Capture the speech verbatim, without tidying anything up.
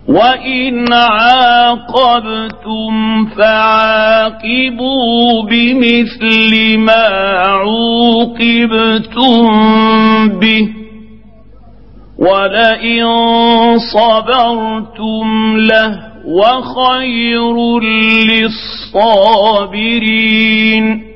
وإن عاقبتم فعاقبوا بمثل ما عوقبتم به ولئن صبرتم لهو خير للصابرين